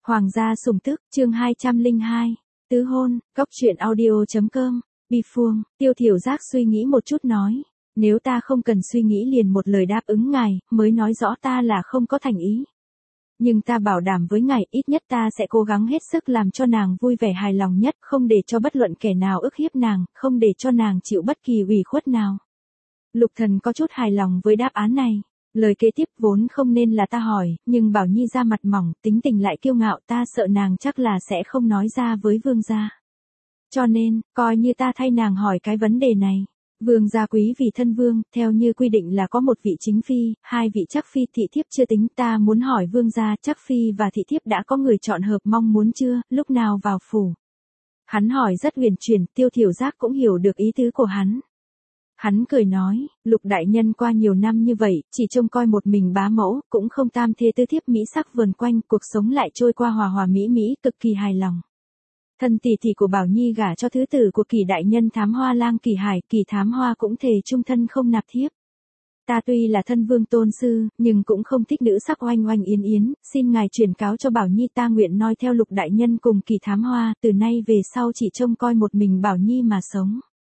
Hoàng gia sủng tức, chương 202. Tứ hôn, góc truyện audio.com. Bi Phương, Tiêu Thiểu Giác suy nghĩ một chút nói. Nếu ta không cần suy nghĩ liền một lời đáp ứng ngài, mới nói rõ ta là không có thành ý. Nhưng ta bảo đảm với ngài, ít nhất ta sẽ cố gắng hết sức làm cho nàng vui vẻ hài lòng nhất, không để cho bất luận kẻ nào ức hiếp nàng, không để cho nàng chịu bất kỳ ủy khuất nào. Lục Thần có chút hài lòng với đáp án này. Lời kế tiếp vốn không nên là ta hỏi, nhưng Bảo Nhi ra mặt mỏng, tính tình lại kiêu ngạo, ta sợ nàng chắc là sẽ không nói ra với vương gia. Cho nên, coi như ta thay nàng hỏi cái vấn đề này. Vương gia quý vì thân vương, theo như quy định là có một vị chính phi, hai vị chắc phi, thị thiếp chưa tính, ta muốn hỏi vương gia, chắc phi và thị thiếp đã có người chọn hợp mong muốn chưa, lúc nào vào phủ. Hắn hỏi rất huyền chuyển, Tiêu Thiểu Giác cũng hiểu được ý tứ của hắn. Hắn cười nói, Lục đại nhân qua nhiều năm như vậy, chỉ trông coi một mình bá mẫu, cũng không tam thê tứ thiếp mỹ sắc vần quanh, cuộc sống lại trôi qua hòa hòa mỹ mỹ, cực kỳ hài lòng. Thân tỷ tỷ của Bảo Nhi gả cho thứ tử của Kỳ đại nhân Thám Hoa lang Kỳ Hải, Kỳ Thám Hoa cũng thề chung thân không nạp thiếp. Ta tuy là thân vương tôn sư, nhưng cũng không thích nữ sắc oanh oanh yến yến, xin ngài truyền cáo cho Bảo Nhi ta nguyện noi theo Lục đại nhân cùng Kỳ Thám Hoa, từ nay về sau chỉ trông coi một mình Bảo Nhi mà sống.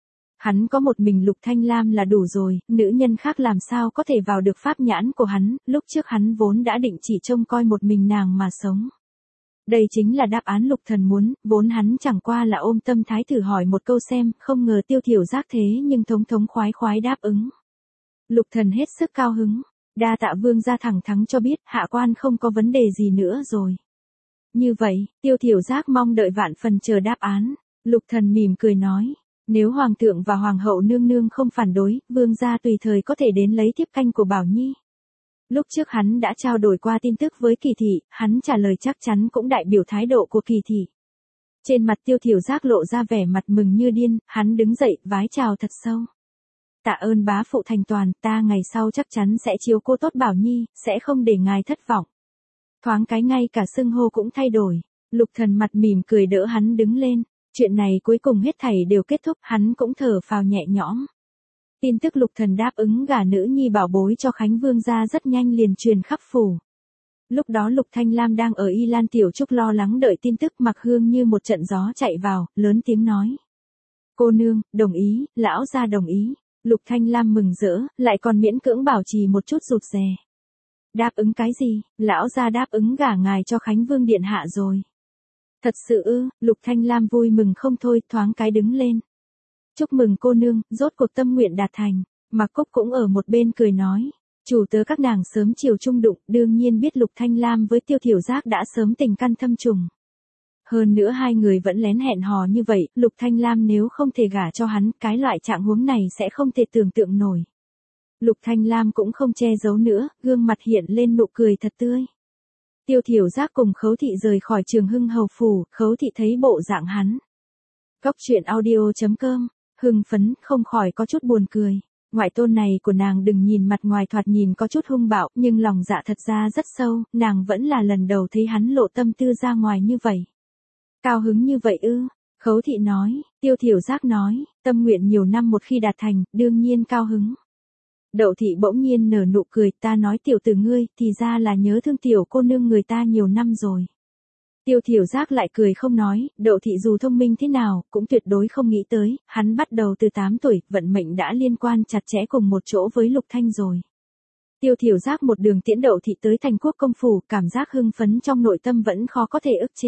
Hắn có một mình Lục Thanh Lam là đủ rồi, nữ nhân khác làm sao có thể vào được pháp nhãn của hắn, lúc trước hắn vốn đã định chỉ trông coi một mình nàng mà sống. Đây chính là đáp án Lục Thần muốn, vốn hắn chẳng qua là ôm tâm thái thử hỏi một câu xem, không ngờ Tiêu Thiểu Giác thế nhưng thống khoái khoái đáp ứng. Lục Thần hết sức cao hứng, đa tạ vương gia thẳng thắn cho biết, hạ quan không có vấn đề gì nữa rồi. Như vậy, Tiêu Thiểu Giác mong đợi vạn phần chờ đáp án. Lục Thần mỉm cười nói. Nếu hoàng thượng và hoàng hậu nương nương không phản đối, vương gia tùy thời có thể đến lấy tiếp canh của Bảo Nhi. Lúc trước hắn đã trao đổi qua tin tức với Kỳ thị, hắn trả lời chắc chắn cũng đại biểu thái độ của Kỳ thị. Trên mặt Tiêu Thiểu Giác lộ ra vẻ mặt mừng như điên, hắn đứng dậy, vái chào thật sâu. Tạ ơn bá phụ thành toàn, ta ngày sau chắc chắn sẽ chiếu cố tốt Bảo Nhi, sẽ không để ngài thất vọng. Thoáng cái ngay cả xưng hô cũng thay đổi. Lục Thần mặt mỉm cười đỡ hắn đứng lên. Chuyện này cuối cùng hết thảy đều kết thúc, hắn cũng thở phào nhẹ nhõm. Tin tức Lục Thần đáp ứng gả nữ nhi bảo bối cho Khánh Vương gia rất nhanh liền truyền khắp phủ. Lúc đó Lục Thanh Lam đang ở Y Lan Tiểu Trúc lo lắng đợi tin tức, Mặc Hương như một trận gió chạy vào, lớn tiếng nói. Cô nương, đồng ý, lão gia đồng ý. Lục Thanh Lam mừng rỡ, lại còn miễn cưỡng bảo trì một chút rụt rè. Đáp ứng cái gì, lão gia đáp ứng gả ngài cho Khánh Vương điện hạ rồi. Thật sự ư, Lục Thanh Lam vui mừng không thôi, thoáng cái đứng lên. Chúc mừng cô nương, rốt cuộc tâm nguyện đạt thành. Mạc Cúc cũng ở một bên cười nói. Chủ tớ các nàng sớm chiều chung đụng, đương nhiên biết Lục Thanh Lam với Tiêu Thiểu Giác đã sớm tình căn thâm trùng. Hơn nữa hai người vẫn lén hẹn hò như vậy, Lục Thanh Lam nếu không thể gả cho hắn, cái loại trạng huống này sẽ không thể tưởng tượng nổi. Lục Thanh Lam cũng không che giấu nữa, gương mặt hiện lên nụ cười thật tươi. Tiêu Thiểu Giác cùng Khấu Thị rời khỏi Trường Hưng Hầu phủ, Khấu Thị thấy bộ dạng hắn. Góc truyện audio.com, hưng phấn, không khỏi có chút buồn cười. Ngoại tôn này của nàng đừng nhìn mặt ngoài thoạt nhìn có chút hung bạo, nhưng lòng dạ thật ra rất sâu, nàng vẫn là lần đầu thấy hắn lộ tâm tư ra ngoài như vậy. Cao hứng như vậy ư? Khấu Thị nói, Tiêu Thiểu Giác nói, tâm nguyện nhiều năm một khi đạt thành, đương nhiên cao hứng. Đậu Thị bỗng nhiên nở nụ cười, ta nói tiểu tử ngươi, thì ra là nhớ thương tiểu cô nương người ta nhiều năm rồi. Tiêu Thiểu Giác lại cười không nói, Đậu Thị dù thông minh thế nào, cũng tuyệt đối không nghĩ tới, hắn bắt đầu từ 8 tuổi, vận mệnh đã liên quan chặt chẽ cùng một chỗ với Lục Thanh rồi. Tiêu Thiểu Giác một đường tiễn Đậu Thị tới Thành Quốc công phủ, cảm giác hưng phấn trong nội tâm vẫn khó có thể ức chế.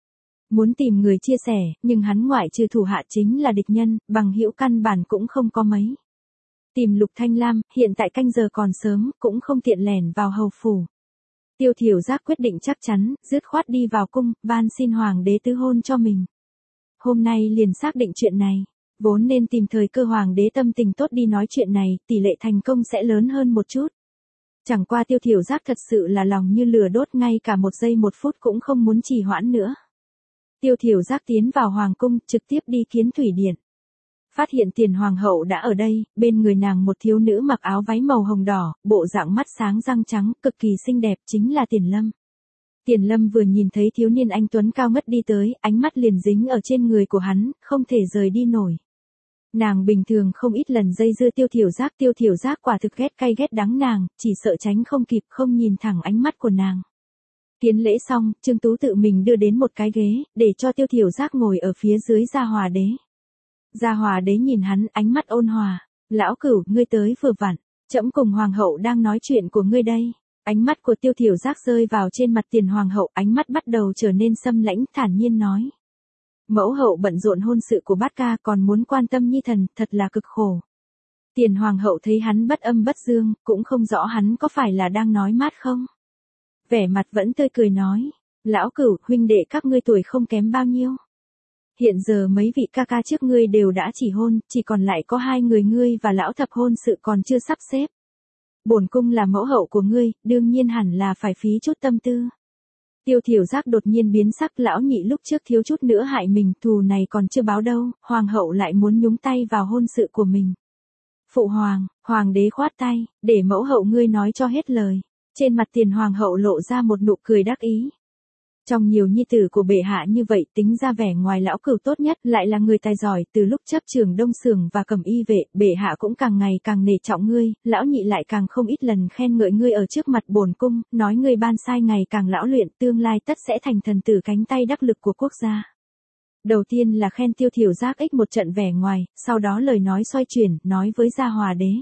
Muốn tìm người chia sẻ, nhưng hắn ngoại trừ thủ hạ chính là địch nhân, bằng hữu căn bản cũng không có mấy. Tìm Lục Thanh Lam, hiện tại canh giờ còn sớm, cũng không tiện lẻn vào hầu phủ. Tiêu Thiểu Giác quyết định chắc chắn, dứt khoát đi vào cung, van xin hoàng đế tứ hôn cho mình. Hôm nay liền xác định chuyện này, vốn nên tìm thời cơ hoàng đế tâm tình tốt đi nói chuyện này, tỷ lệ thành công sẽ lớn hơn một chút. Chẳng qua Tiêu Thiểu Giác thật sự là lòng như lửa đốt, ngay cả một giây một phút cũng không muốn trì hoãn nữa. Tiêu Thiểu Giác tiến vào hoàng cung, trực tiếp đi kiến thủy điện. Phát hiện Tiền hoàng hậu đã ở đây, bên người nàng một thiếu nữ mặc áo váy màu hồng đỏ, bộ dạng mắt sáng răng trắng, cực kỳ xinh đẹp, chính là Tiền Lâm. Tiền Lâm vừa nhìn thấy thiếu niên anh tuấn cao ngất đi tới, ánh mắt liền dính ở trên người của hắn, không thể rời đi nổi. Nàng bình thường không ít lần dây dưa Tiêu Thiểu Giác quả thực ghét cay ghét đắng nàng, chỉ sợ tránh không kịp, không nhìn thẳng ánh mắt của nàng. Kiến lễ xong, Trương Tú tự mình đưa đến một cái ghế, để cho Tiêu Thiểu Giác ngồi ở phía dưới Gia Hòa đế. Gia Hòa đế nhìn hắn, ánh mắt ôn hòa. Lão Cửu, ngươi tới vừa vặn. Trẫm cùng hoàng hậu đang nói chuyện của ngươi đây. Ánh mắt của Tiêu Thiểu Giác rơi vào trên mặt Tiền hoàng hậu, ánh mắt bắt đầu trở nên xâm lãnh, thản nhiên nói. Mẫu hậu bận rộn hôn sự của bát ca còn muốn quan tâm nhi thần, thật là cực khổ. Tiền hoàng hậu thấy hắn bất âm bất dương, cũng không rõ hắn có phải là đang nói mát không. Vẻ mặt vẫn tươi cười nói. Lão Cửu, huynh đệ các ngươi tuổi không kém bao nhiêu. Hiện giờ mấy vị ca ca trước ngươi đều đã chỉ hôn, chỉ còn lại có 2 người ngươi và lão thập hôn sự còn chưa sắp xếp. Bổn cung là mẫu hậu của ngươi, đương nhiên hẳn là phải phí chút tâm tư. Tiêu Thiểu Giác đột nhiên biến sắc, lão nhị lúc trước thiếu chút nữa hại mình, thù này còn chưa báo đâu, hoàng hậu lại muốn nhúng tay vào hôn sự của mình. Phụ hoàng, hoàng đế khoát tay, để mẫu hậu ngươi nói cho hết lời. Trên mặt Tiền hoàng hậu lộ ra một nụ cười đắc ý. Trong nhiều nhi tử của bệ hạ như vậy, tính ra vẻ ngoài Lão Cửu tốt nhất, lại là người tài giỏi, từ lúc chấp trường Đông Sưởng và Cẩm Y vệ, bệ hạ cũng càng ngày càng nể trọng ngươi, lão nhị lại càng không ít lần khen ngợi ngươi ở trước mặt bổn cung, nói ngươi ban sai ngày càng lão luyện, tương lai tất sẽ thành thần tử cánh tay đắc lực của quốc gia. Đầu tiên là khen Tiêu Thiểu Giác ích một trận vẻ ngoài, sau đó lời nói xoay chuyển, nói với Gia Hòa đế.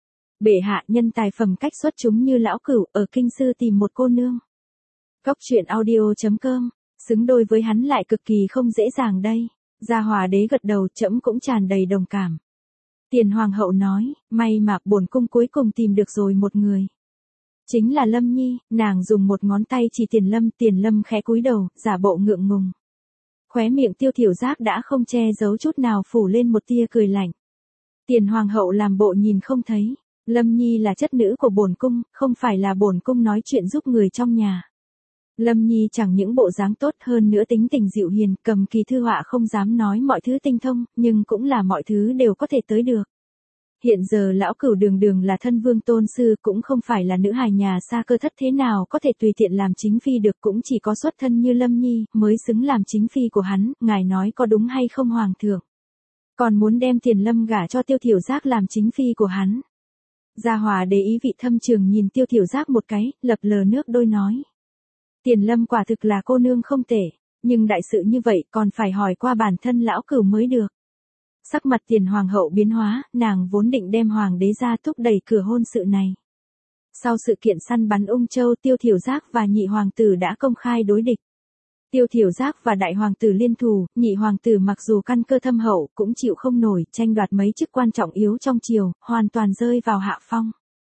Bệ hạ, nhân tài phẩm cách xuất chúng như Lão Cửu, ở kinh sư tìm một cô nương. Góc truyện audio.com, xứng đôi với hắn lại cực kỳ không dễ dàng đây. Gia Hòa đế gật đầu, trẫm cũng tràn đầy đồng cảm. Tiền hoàng hậu nói, may mà bổn cung cuối cùng tìm được rồi một người. Chính là Lâm Nhi, nàng dùng một ngón tay chỉ Tiền Lâm khẽ cúi đầu, giả bộ ngượng ngùng. Khóe miệng Tiêu Thiểu Giác đã không che giấu chút nào phủ lên một tia cười lạnh. Tiền hoàng hậu làm bộ nhìn không thấy. Lâm Nhi là chất nữ của bổn cung, không phải là bổn cung nói chuyện giúp người trong nhà. Lâm Nhi chẳng những bộ dáng tốt hơn nữa tính tình dịu hiền, cầm kỳ thư họa không dám nói mọi thứ tinh thông, nhưng cũng là mọi thứ đều có thể tới được. Hiện giờ Lão Cửu đường là thân vương tôn sư, cũng không phải là nữ hài nhà xa cơ thất, thế nào có thể tùy tiện làm chính phi được, cũng chỉ có xuất thân như Lâm Nhi mới xứng làm chính phi của hắn, ngài nói có đúng hay không hoàng thượng? Còn muốn đem Tiền Lâm gả cho Tiêu Thiểu Giác làm chính phi của hắn. Gia Hòa đế ý vị thâm trường nhìn Tiêu Thiểu Giác một cái, lập lờ nước đôi nói. Tiền Lâm quả thực là cô nương không tệ, nhưng đại sự như vậy còn phải hỏi qua bản thân Lão Cửu mới được. Sắc mặt Tiền hoàng hậu biến hóa, nàng vốn định đem hoàng đế ra thúc đẩy cửa hôn sự này. Sau sự kiện săn bắn Ung Châu, Tiêu Thiểu Giác và nhị hoàng tử đã công khai đối địch. Tiêu Thiểu Giác và đại hoàng tử liên thù, nhị hoàng tử mặc dù căn cơ thâm hậu cũng chịu không nổi, tranh đoạt mấy chức quan trọng yếu trong triều, hoàn toàn rơi vào hạ phong.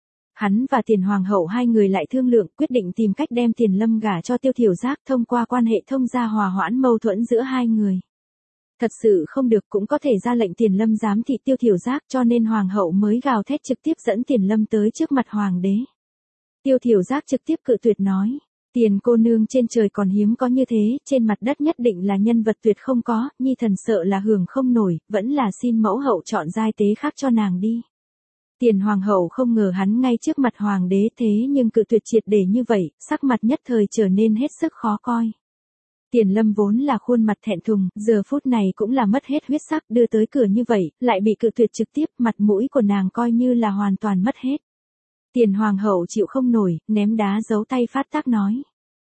Hắn và Tiền hoàng hậu hai người lại thương lượng, quyết định tìm cách đem Tiền Lâm gả cho Tiêu Thiểu Giác, thông qua quan hệ thông gia hòa hoãn mâu thuẫn giữa hai người. Thật sự không được cũng có thể ra lệnh Tiền Lâm giám thị Tiêu Thiểu Giác, cho nên hoàng hậu mới gào thét trực tiếp dẫn Tiền Lâm tới trước mặt hoàng đế. Tiêu Thiểu Giác trực tiếp cự tuyệt nói. Tiền cô nương trên trời còn hiếm có như thế, trên mặt đất nhất định là nhân vật tuyệt không có, nhi thần sợ là hưởng không nổi, vẫn là xin mẫu hậu chọn giai tế khác cho nàng đi. Tiền hoàng hậu không ngờ hắn ngay trước mặt hoàng đế thế nhưng cự tuyệt triệt để như vậy, sắc mặt nhất thời trở nên hết sức khó coi. Tiền Lâm vốn là khuôn mặt thẹn thùng, giờ phút này cũng là mất hết huyết sắc, đưa tới cửa như vậy, lại bị cự tuyệt trực tiếp, mặt mũi của nàng coi như là hoàn toàn mất hết. Tiền hoàng hậu chịu không nổi, ném đá giấu tay phát tác nói.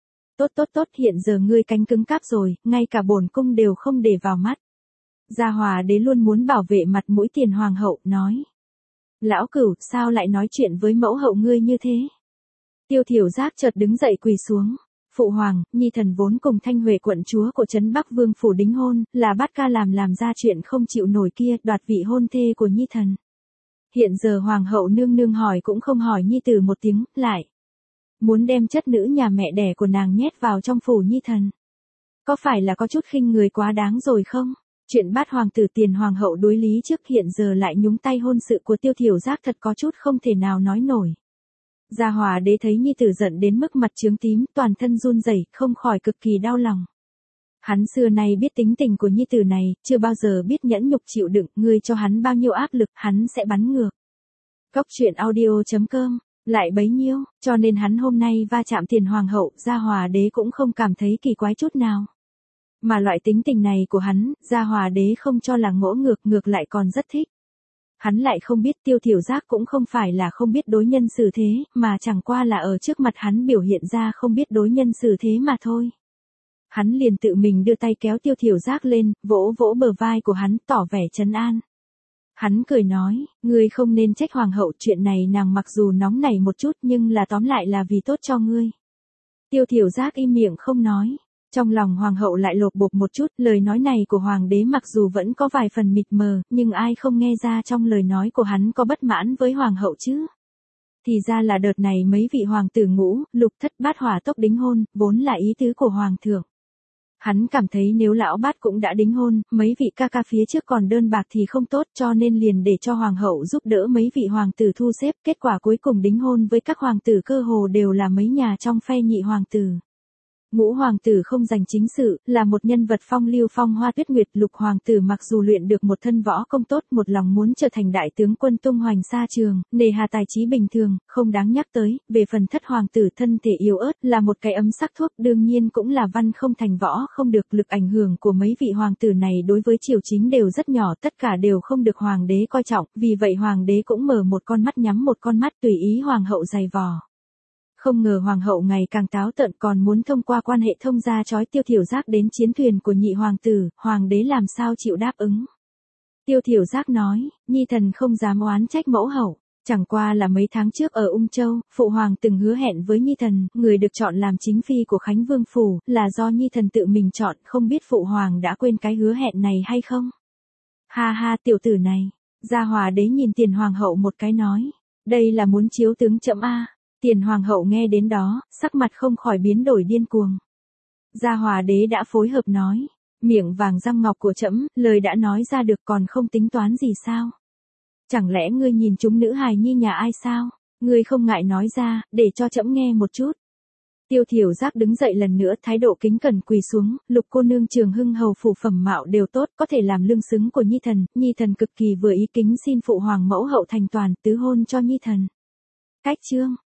Tốt, hiện giờ ngươi cánh cứng cáp rồi, ngay cả bổn cung đều không để vào mắt. Gia Hòa đế luôn muốn bảo vệ mặt mũi Tiền hoàng hậu, nói. Lão Cửu, sao lại nói chuyện với mẫu hậu ngươi như thế? Tiêu Thiểu Giác chợt đứng dậy quỳ xuống. Phụ hoàng, nhi thần vốn cùng Thanh Huệ quận chúa của trấn Bắc Vương phủ đính hôn, là bát ca làm ra chuyện không chịu nổi kia, đoạt vị hôn thê của nhi thần. Hiện giờ hoàng hậu nương nương hỏi cũng không hỏi nhi tử một tiếng, lại muốn đem chất nữ nhà mẹ đẻ của nàng nhét vào trong phủ nhi thần. Có phải là có chút khinh người quá đáng rồi không? Chuyện bát hoàng tử Tiền hoàng hậu đối lý trước hiện giờ lại nhúng tay hôn sự của Tiêu Thiểu Giác thật có chút không thể nào nói nổi. Gia Hòa đế thấy nhi tử giận đến mức mặt chướng tím, toàn thân run rẩy, không khỏi cực kỳ đau lòng. Hắn xưa nay biết tính tình của nhi tử này, chưa bao giờ biết nhẫn nhục chịu đựng, ngươi cho hắn bao nhiêu áp lực, hắn sẽ bắn ngược. Góc truyện audio.com, lại bấy nhiêu, cho nên hắn hôm nay va chạm Tiền hoàng hậu, Gia Hòa đế cũng không cảm thấy kỳ quái chút nào. Mà loại tính tình này của hắn, Gia Hòa đế không cho là ngỗ ngược, ngược lại còn rất thích. Hắn lại không biết Tiêu Thiểu Giác cũng không phải là không biết đối nhân xử thế, mà chẳng qua là ở trước mặt hắn biểu hiện ra không biết đối nhân xử thế mà thôi. Hắn liền tự mình đưa tay kéo Tiêu Thiểu Giác lên, vỗ vỗ bờ vai của hắn, tỏ vẻ trấn an. Hắn cười nói, ngươi không nên trách hoàng hậu, chuyện này nàng mặc dù nóng nảy một chút nhưng là tóm lại là vì tốt cho ngươi. Tiêu Thiểu Giác im miệng không nói. Trong lòng hoàng hậu lại lột bột một chút, lời nói này của hoàng đế mặc dù vẫn có vài phần mịt mờ, nhưng ai không nghe ra trong lời nói của hắn có bất mãn với hoàng hậu chứ. Thì ra là đợt này mấy vị hoàng tử ngũ, lục thất bát hỏa tốc đính hôn, vốn là ý tứ của hoàng thượng. Hắn cảm thấy nếu lão bát cũng đã đính hôn, mấy vị ca ca phía trước còn đơn bạc thì không tốt, cho nên liền để cho hoàng hậu giúp đỡ mấy vị hoàng tử thu xếp, kết quả cuối cùng đính hôn với các hoàng tử cơ hồ đều là mấy nhà trong phe nhị hoàng tử. Ngũ hoàng tử không giành chính sự, là một nhân vật phong lưu phong hoa tuyết nguyệt. Lục hoàng tử mặc dù luyện được một thân võ công tốt, một lòng muốn trở thành đại tướng quân tung hoành xa trường, nề hà tài trí bình thường, không đáng nhắc tới. Về phần thất hoàng tử thân thể yếu ớt, là một cái ấm sắc thuốc, đương nhiên cũng là văn không thành võ không được. Lực ảnh hưởng của mấy vị hoàng tử này đối với triều chính đều rất nhỏ, tất cả đều không được hoàng đế coi trọng, vì vậy hoàng đế cũng mở một con mắt nhắm một con mắt, tùy ý hoàng hậu giày vò. Không ngờ hoàng hậu ngày càng táo tợn, còn muốn thông qua quan hệ thông gia trói Tiêu Thiểu Giác đến chiến thuyền của nhị hoàng tử, hoàng đế làm sao chịu đáp ứng. Tiêu Thiểu Giác nói, nhi thần không dám oán trách mẫu hậu, chẳng qua là mấy tháng trước ở Ung Châu, phụ hoàng từng hứa hẹn với nhi thần, người được chọn làm chính phi của Khánh Vương phủ, là do nhi thần tự mình chọn, không biết phụ hoàng đã quên cái hứa hẹn này hay không. Ha ha, tiểu tử này. Gia Hòa đế nhìn Tiền hoàng hậu một cái nói, đây là muốn chiếu tướng trẫm a. Tiền hoàng hậu nghe đến đó, sắc mặt không khỏi biến đổi điên cuồng. Gia Hòa đế đã phối hợp nói, miệng vàng răng ngọc của trẫm, lời đã nói ra được còn không tính toán gì sao? Chẳng lẽ ngươi nhìn chúng nữ hài nhi nhà ai sao? Ngươi không ngại nói ra, để cho trẫm nghe một chút. Tiêu Thiểu Giác đứng dậy lần nữa, thái độ kính cẩn quỳ xuống, lục cô nương Trường Hưng hầu phủ phẩm mạo đều tốt, có thể làm lương xứng của nhi thần cực kỳ vừa ý, kính xin phụ hoàng mẫu hậu thành toàn, tứ hôn cho nhi thần. Cách chương